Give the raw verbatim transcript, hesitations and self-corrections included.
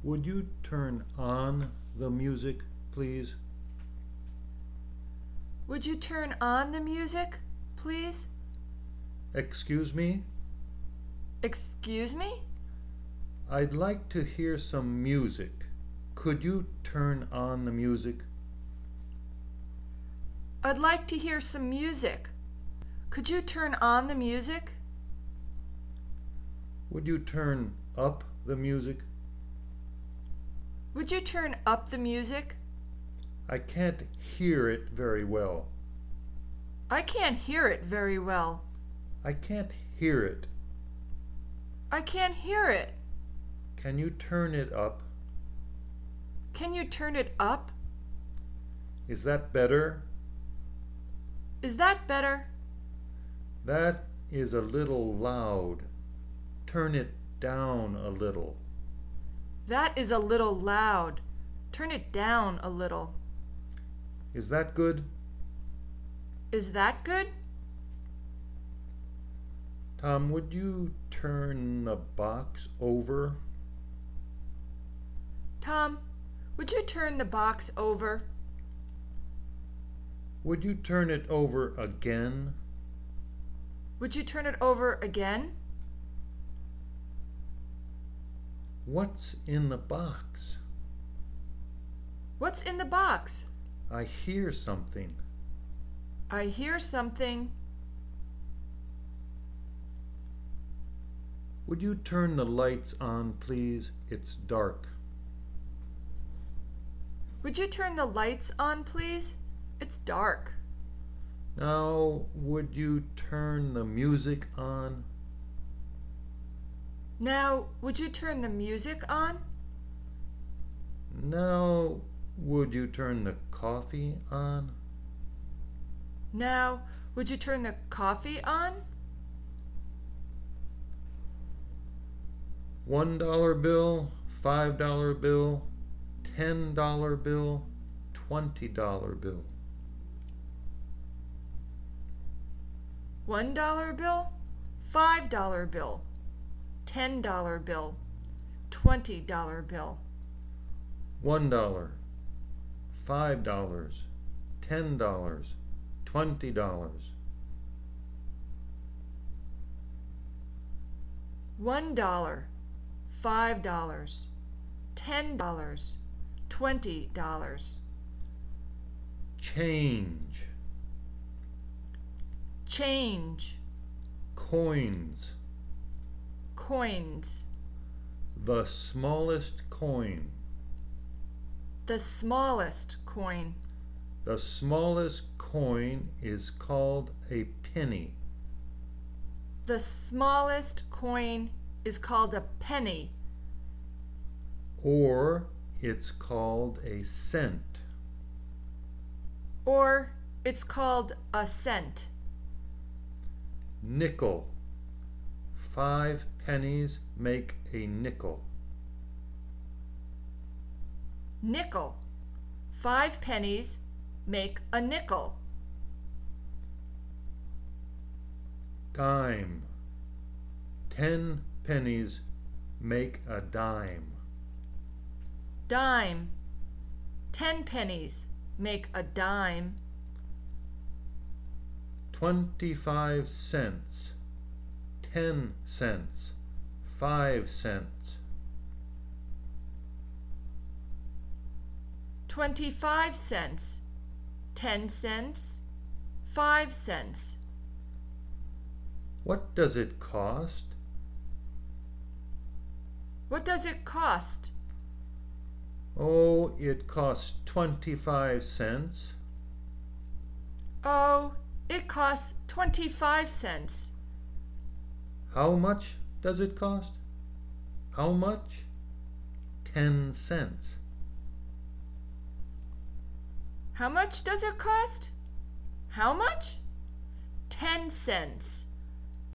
Would you turn on the music, please? Would you turn on the music, please? Excuse me? Excuse me? I'd like to hear some music. Could you turn on the music? I'd like to hear some music. Could you turn on the music? Would you turn up the music? Would you turn up the music? I can't hear it very well. I can't hear it very well. I can't hear it. I can't hear it. Can you turn it up? Can you turn it up? Is that better? Is that better? That is a little loud. Turn it down a little. That is a little loud. Turn it down a little. Is that good? Is that good? Tom, would you turn the box over? Tom, would you turn the box over? Would you turn it over again? Would you turn it over again? What's in the box? What's in the box? I hear something. I hear something. Would you turn the lights on, please? It's dark. Would you turn the lights on, please? It's dark. Now, would you turn the music on? Now, would you turn the music on? Now, would you turn the coffee on? Now, would you turn the coffee on? One dollar bill, five dollar bill, ten dollar bill, twenty dollar bill. One dollar bill, five dollar bill, ten dollar bill, twenty dollar bill. One dollar, five dollars, ten dollars, twenty dollars. One dollar, five dollars, ten dollars, twenty dollars. Change. Change. Coins. Coins. The smallest coin. The smallest coin. The smallest coin is called a penny. The smallest coin is called a penny. Or it's called a cent. Or it's called a cent. Nickel. Five pennies make a nickel. Nickel. Five pennies make a nickel. Dime. Ten pennies make a dime. Dime. Ten pennies make a dime. Twenty-five cents. Ten cents. Five cents. Twenty-five cents. Ten cents. Five cents. What does it cost? What does it cost? Oh, it costs twenty-five cents. Oh, it costs twenty-five cents. How much does it cost? How much? Ten cents. How much does it cost? How much? Ten cents.